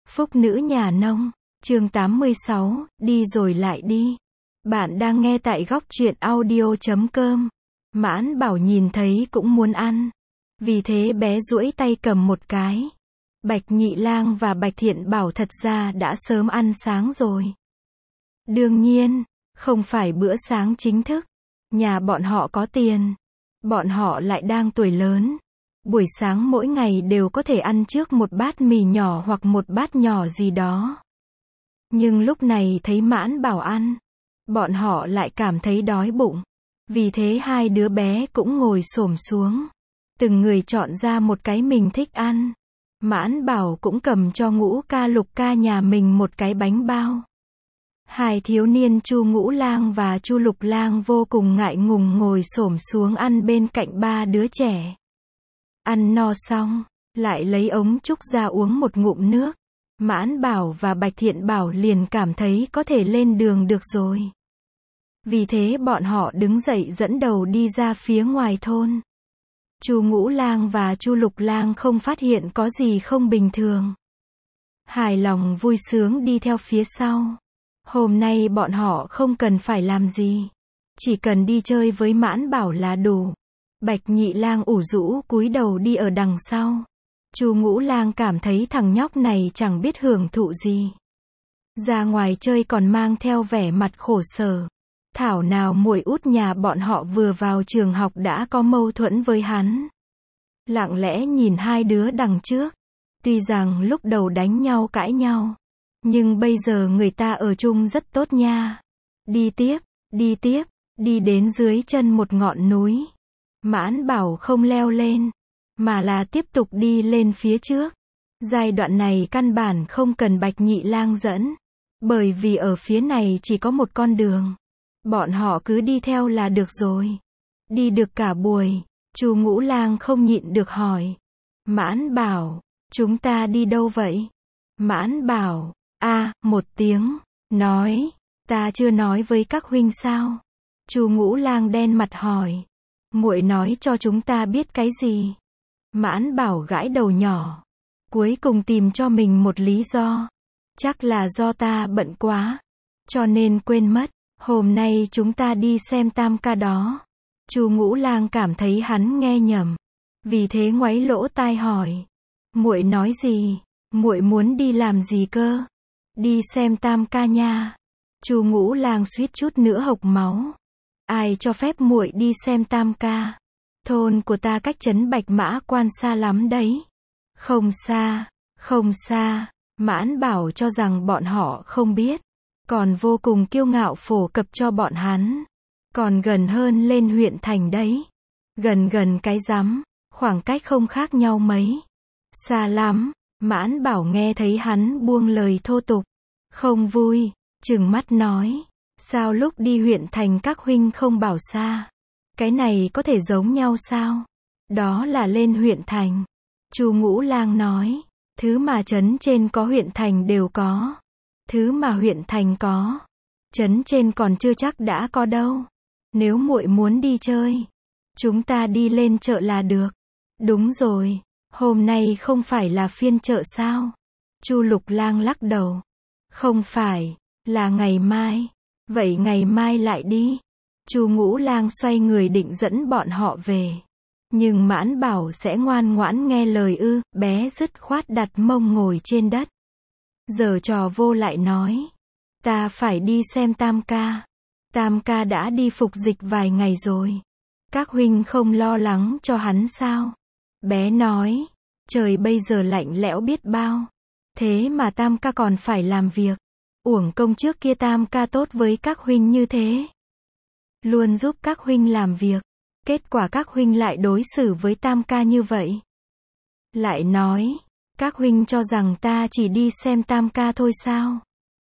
Phúc nữ nhà nông, chương 86, đi rồi lại đi. Bạn đang nghe tại góc truyện audio.com. Mãn Bảo nhìn thấy cũng muốn ăn. Vì thế bé duỗi tay cầm một cái. Bạch Nhị Lang và Bạch Thiện Bảo thật ra đã sớm ăn sáng rồi. Đương nhiên, không phải bữa sáng chính thức. Nhà bọn họ có tiền. Bọn họ lại đang tuổi lớn. Buổi sáng mỗi ngày đều có thể ăn trước một bát mì nhỏ hoặc một bát nhỏ gì đó. Nhưng lúc này thấy Mãn Bảo ăn, bọn họ lại cảm thấy đói bụng. Vì thế hai đứa bé cũng ngồi xổm xuống. Từng người chọn ra một cái mình thích ăn. Mãn Bảo cũng cầm cho Ngũ Ca Lục Ca nhà mình một cái bánh bao. Hai thiếu niên Chu Ngũ Lang và Chu Lục Lang vô cùng ngại ngùng ngồi xổm xuống ăn bên cạnh ba đứa trẻ. Ăn no xong, lại lấy ống trúc ra uống một ngụm nước. Mãn Bảo và Bạch Thiện Bảo liền cảm thấy có thể lên đường được rồi. Vì thế bọn họ đứng dậy dẫn đầu đi ra phía ngoài thôn. Chu Ngũ Lang và Chu Lục Lang không phát hiện có gì không bình thường. Hài lòng vui sướng đi theo phía sau. Hôm nay bọn họ không cần phải làm gì. Chỉ cần đi chơi với Mãn Bảo là đủ. Bạch Nhị Lang ủ rũ cúi đầu đi ở đằng sau. Chu Ngũ Lang cảm thấy thằng nhóc này chẳng biết hưởng thụ gì. Ra ngoài chơi còn mang theo vẻ mặt khổ sở. Thảo nào muội út nhà bọn họ vừa vào trường học đã có mâu thuẫn với hắn. Lặng lẽ nhìn hai đứa đằng trước. Tuy rằng lúc đầu đánh nhau cãi nhau. Nhưng bây giờ người ta ở chung rất tốt nha. Đi tiếp, đi đến dưới chân một ngọn núi. Mãn Bảo không leo lên, mà là tiếp tục đi lên phía trước. Giai đoạn này căn bản không cần Bạch Nhị Lang dẫn. Bởi vì ở phía này chỉ có một con đường. Bọn họ cứ đi theo là được rồi. Đi được cả buổi, Chu Ngũ Lang không nhịn được hỏi. Mãn Bảo, chúng ta đi đâu vậy? Mãn Bảo, một tiếng, nói, ta chưa nói với các huynh sao? Chu Ngũ Lang đen mặt hỏi. Muội nói cho chúng ta biết cái gì? Mãn Bảo gãi đầu nhỏ. Cuối cùng tìm cho mình một lý do. Chắc là do ta bận quá. Cho nên quên mất. Hôm nay chúng ta đi xem tam ca đó. Chu Ngũ Lang cảm thấy hắn nghe nhầm. Vì thế ngoáy lỗ tai hỏi. Muội nói gì? Muội muốn đi làm gì cơ? Đi xem tam ca nha. Chu Ngũ Lang suýt chút nữa hộc máu. Ai cho phép muội đi xem tam ca? Thôn của ta cách trấn Bạch Mã Quan xa lắm đấy. Không xa. Mãn Bảo cho rằng bọn họ không biết. Còn vô cùng kiêu ngạo phổ cập cho bọn hắn. Còn gần hơn lên huyện thành đấy. Gần cái rắm. Khoảng cách không khác nhau mấy. Xa lắm. Mãn Bảo nghe thấy hắn buông lời thô tục. Không vui. Trừng mắt nói. Sao lúc đi huyện thành các huynh không bảo xa? Cái này có thể giống nhau sao? Đó là lên huyện thành. Chu Ngũ Lang nói. Thứ mà trấn trên có huyện thành đều có. Thứ mà huyện thành có. Trấn trên còn chưa chắc đã có đâu. Nếu muội muốn đi chơi. Chúng ta đi lên chợ là được. Đúng rồi. Hôm nay không phải là phiên chợ sao? Chu Lục Lang lắc đầu. Không phải. Là ngày mai. Vậy ngày mai lại đi. Chu Ngũ Lang xoay người định dẫn bọn họ về. Nhưng Mãn Bảo sẽ ngoan ngoãn nghe lời ư? Bé dứt khoát đặt mông ngồi trên đất. Giờ trò vô lại nói. Ta phải đi xem tam ca. Tam ca đã đi phục dịch vài ngày rồi. Các huynh không lo lắng cho hắn sao? Bé nói. Trời bây giờ lạnh lẽo biết bao. Thế mà tam ca còn phải làm việc. Uổng công trước kia tam ca tốt với các huynh như thế. Luôn giúp các huynh làm việc. Kết quả các huynh lại đối xử với tam ca như vậy. Lại nói, các huynh cho rằng ta chỉ đi xem tam ca thôi sao?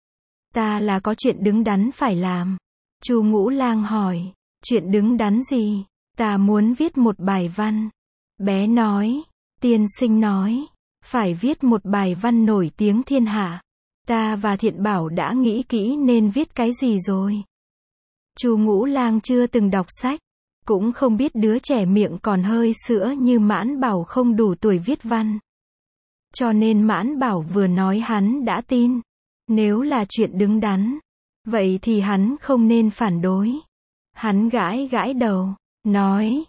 Ta là có chuyện đứng đắn phải làm. Chu Ngũ Lang hỏi, chuyện đứng đắn gì? Ta muốn viết một bài văn. Bé nói, tiên sinh nói, phải viết một bài văn nổi tiếng thiên hạ. Ta và Thiện Bảo đã nghĩ kỹ nên viết cái gì rồi. Chu Ngũ Lang chưa từng đọc sách, cũng không biết đứa trẻ miệng còn hơi sữa như Mãn Bảo không đủ tuổi viết văn. Cho nên Mãn Bảo vừa nói hắn đã tin. Nếu là chuyện đứng đắn, vậy thì hắn không nên phản đối. Hắn gãi gãi đầu, nói,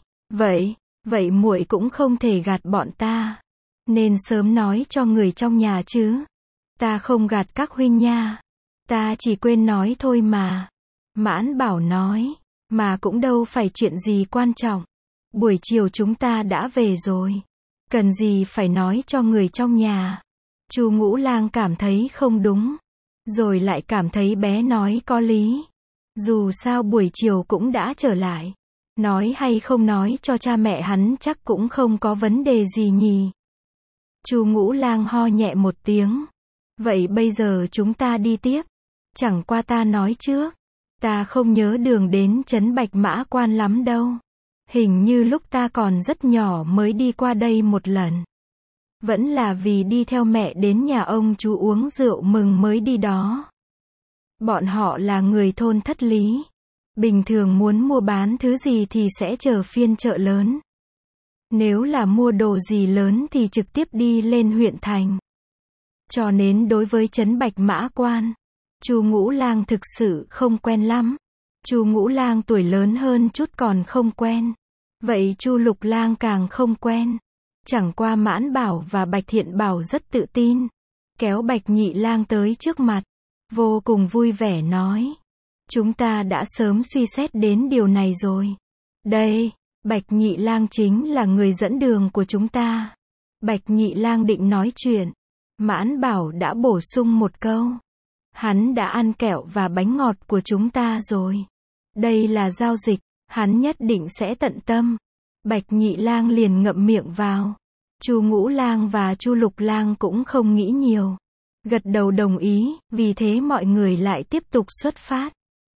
vậy muội cũng không thể gạt bọn ta. Nên sớm nói cho người trong nhà chứ. Ta không gạt các huynh nha. Ta chỉ quên nói thôi mà. Mãn Bảo nói, mà cũng đâu phải chuyện gì quan trọng. Buổi chiều chúng ta đã về rồi. Cần gì phải nói cho người trong nhà. Chu Ngũ Lang cảm thấy không đúng. Rồi lại cảm thấy bé nói có lý. Dù sao buổi chiều cũng đã trở lại. Nói hay không nói cho cha mẹ hắn chắc cũng không có vấn đề gì nhỉ. Chu Ngũ Lang ho nhẹ một tiếng. Vậy bây giờ chúng ta đi tiếp. Chẳng qua ta nói trước. Ta không nhớ đường đến trấn Bạch Mã Quan lắm đâu. Hình như lúc ta còn rất nhỏ mới đi qua đây một lần. Vẫn là vì đi theo mẹ đến nhà ông chú uống rượu mừng mới đi đó. Bọn họ là người thôn Thất Lý. Bình thường muốn mua bán thứ gì thì sẽ chờ phiên chợ lớn. Nếu là mua đồ gì lớn thì trực tiếp đi lên huyện thành. Cho nên đối với trấn Bạch Mã Quan, Chu Ngũ Lang thực sự không quen lắm. Chu Ngũ Lang tuổi lớn hơn chút còn không quen. Vậy Chu Lục Lang càng không quen. Chẳng qua Mãn Bảo và Bạch Thiện Bảo rất tự tin. Kéo Bạch Nhị Lang tới trước mặt. Vô cùng vui vẻ nói. Chúng ta đã sớm suy xét đến điều này rồi. Đây, Bạch Nhị Lang chính là người dẫn đường của chúng ta. Bạch Nhị Lang định nói chuyện. Mãn Bảo đã bổ sung một câu. Hắn đã ăn kẹo và bánh ngọt của chúng ta rồi. Đây là giao dịch, hắn nhất định sẽ tận tâm. Bạch Nhị Lang liền ngậm miệng vào. Chu Ngũ Lang và Chu Lục Lang cũng không nghĩ nhiều. Gật đầu đồng ý, vì thế mọi người lại tiếp tục xuất phát.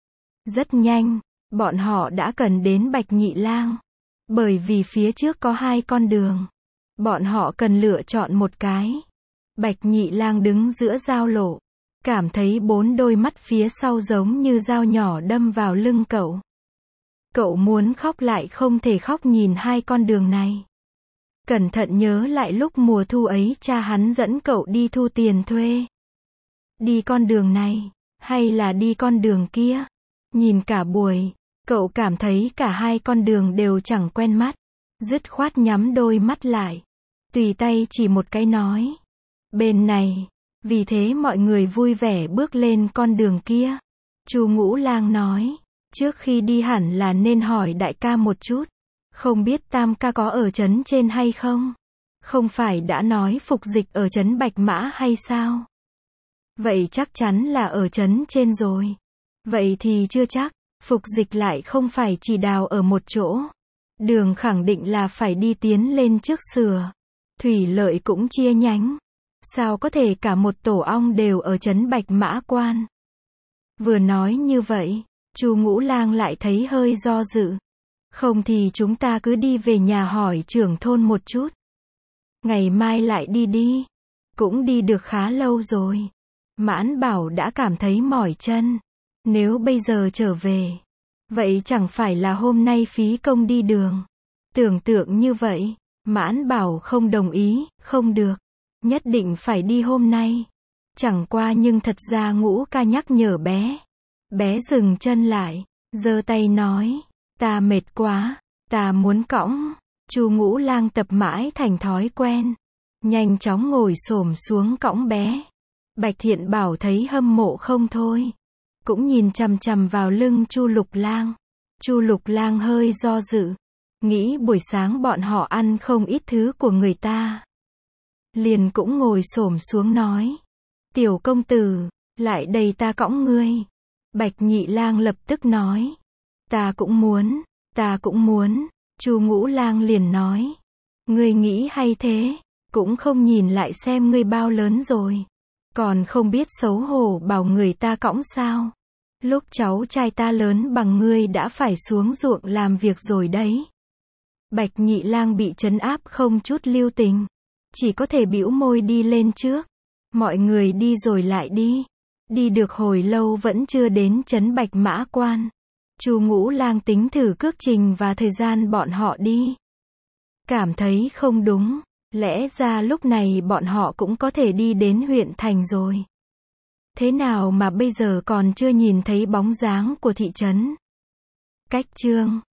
Rất nhanh, bọn họ đã cần đến Bạch Nhị Lang. Bởi vì phía trước có 2 con đường. Bọn họ cần lựa chọn một cái. Bạch Nhị Lang đứng giữa giao lộ. Cảm thấy 4 đôi mắt phía sau giống như dao nhỏ đâm vào lưng cậu. Cậu muốn khóc lại không thể khóc nhìn 2 con đường này. Cẩn thận nhớ lại lúc mùa thu ấy cha hắn dẫn cậu đi thu tiền thuê. Đi con đường này, hay là đi con đường kia? Nhìn cả buổi, cậu cảm thấy cả 2 con đường đều chẳng quen mắt. Dứt khoát nhắm đôi mắt lại. Tùy tay chỉ một cái nói. Bên này. Vì thế mọi người vui vẻ bước lên con đường kia. Chu Ngũ Lang nói. Trước khi đi hẳn là nên hỏi đại ca một chút. Không biết Tam ca có ở trấn trên hay không? Không phải đã nói phục dịch ở trấn Bạch Mã hay sao? Vậy chắc chắn là ở trấn trên rồi. Vậy thì chưa chắc. Phục dịch lại không phải chỉ đào ở một chỗ. Đường khẳng định là phải đi tiến lên trước sửa. Thủy lợi cũng chia nhánh. Sao có thể cả một tổ ong đều ở trấn Bạch Mã Quan? Vừa nói như vậy, Chu Ngũ Lang lại thấy hơi do dự. Không thì chúng ta cứ đi về nhà hỏi trưởng thôn một chút. Ngày mai lại đi đi. Cũng đi được khá lâu rồi. Mãn Bảo đã cảm thấy mỏi chân. Nếu bây giờ trở về, vậy chẳng phải là hôm nay phí công đi đường. Tưởng tượng như vậy, Mãn Bảo không đồng ý, không được. Nhất định phải đi hôm nay. Chẳng qua nhưng thật ra Ngũ ca nhắc nhở bé. Bé dừng chân lại, giơ tay nói, ta mệt quá, ta muốn cõng. Chu Ngũ Lang tập mãi thành thói quen. Nhanh chóng ngồi xổm xuống cõng bé. Bạch Thiện Bảo thấy hâm mộ không thôi. Cũng nhìn chằm chằm vào lưng Chu Lục Lang. Chu Lục Lang hơi do dự. Nghĩ buổi sáng bọn họ ăn không ít thứ của người ta. Liền cũng ngồi xổm xuống nói. Tiểu công tử, lại đây ta cõng ngươi. Bạch Nhị Lang lập tức nói. Ta cũng muốn. Chu Ngũ Lang liền nói. Ngươi nghĩ hay thế, cũng không nhìn lại xem ngươi bao lớn rồi. Còn không biết xấu hổ bảo người ta cõng sao. Lúc cháu trai ta lớn bằng ngươi đã phải xuống ruộng làm việc rồi đấy. Bạch Nhị Lang bị trấn áp không chút lưu tình. Chỉ có thể bĩu môi đi lên trước. Mọi người đi rồi lại đi. Đi được hồi lâu vẫn chưa đến trấn Bạch Mã Quan. Chu Ngũ Lang tính thử cước trình và thời gian bọn họ đi. Cảm thấy không đúng. Lẽ ra lúc này bọn họ cũng có thể đi đến huyện thành rồi. Thế nào mà bây giờ còn chưa nhìn thấy bóng dáng của thị trấn? Cách chương